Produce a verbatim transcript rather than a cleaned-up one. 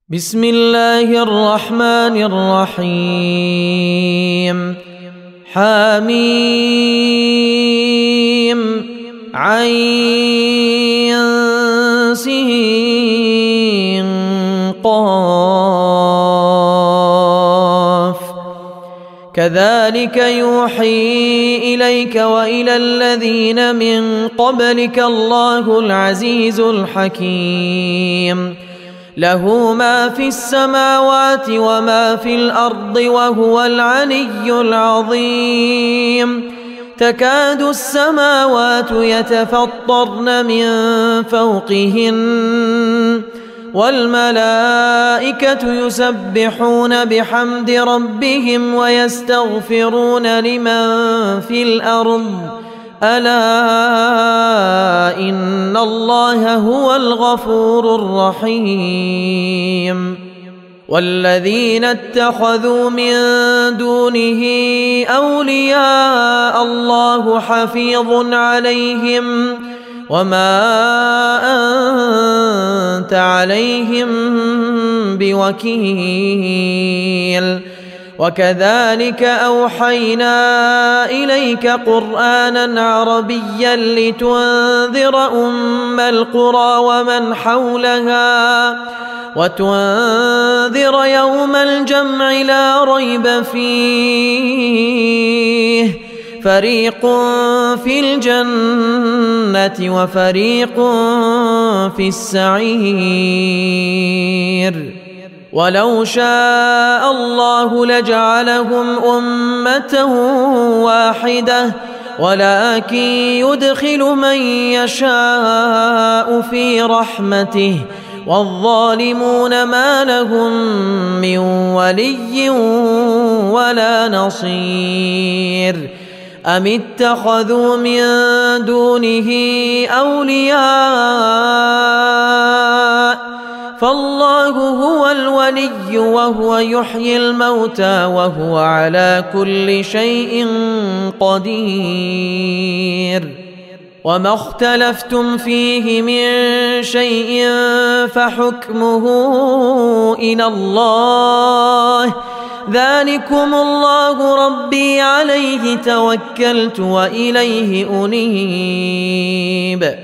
بسم الله الرحمن الرحيم حميم عين سين قاف كذلك يوحي إليك وإلى الذين من قبلك الله العزيز الحكيم له ما في السماوات وما في الأرض وهو العلي العظيم تكاد السماوات يتفطرن من فوقهن والملائكة يسبحون بحمد ربهم ويستغفرون لمن في الأرض ألا إن الله هو الغفور الرحيم والذين اتخذوا من دونه أولياء الله حفيظ عليهم وما أنت عليهم بوكيل وكذلك أوحينا إليك قرآنا عربيا لتنذر أم القرى ومن حولها وتنذر يوم الجمع لا ريب فيه فريق في الجنة وفريق في السعير ولو شاء الله لجعلهم أمة واحدة ولكن يدخل من يشاء في رحمته والظالمون ما لهم من ولي ولا نصير أم اتخذوا من دونه أولياء فالله هو الولي وهو يحيي الموتى وهو على كل شيء قدير وما اختلفتم فيه من شيء فحكمه إلى الله ذلكم الله ربي عليه توكلت وإليه أنيب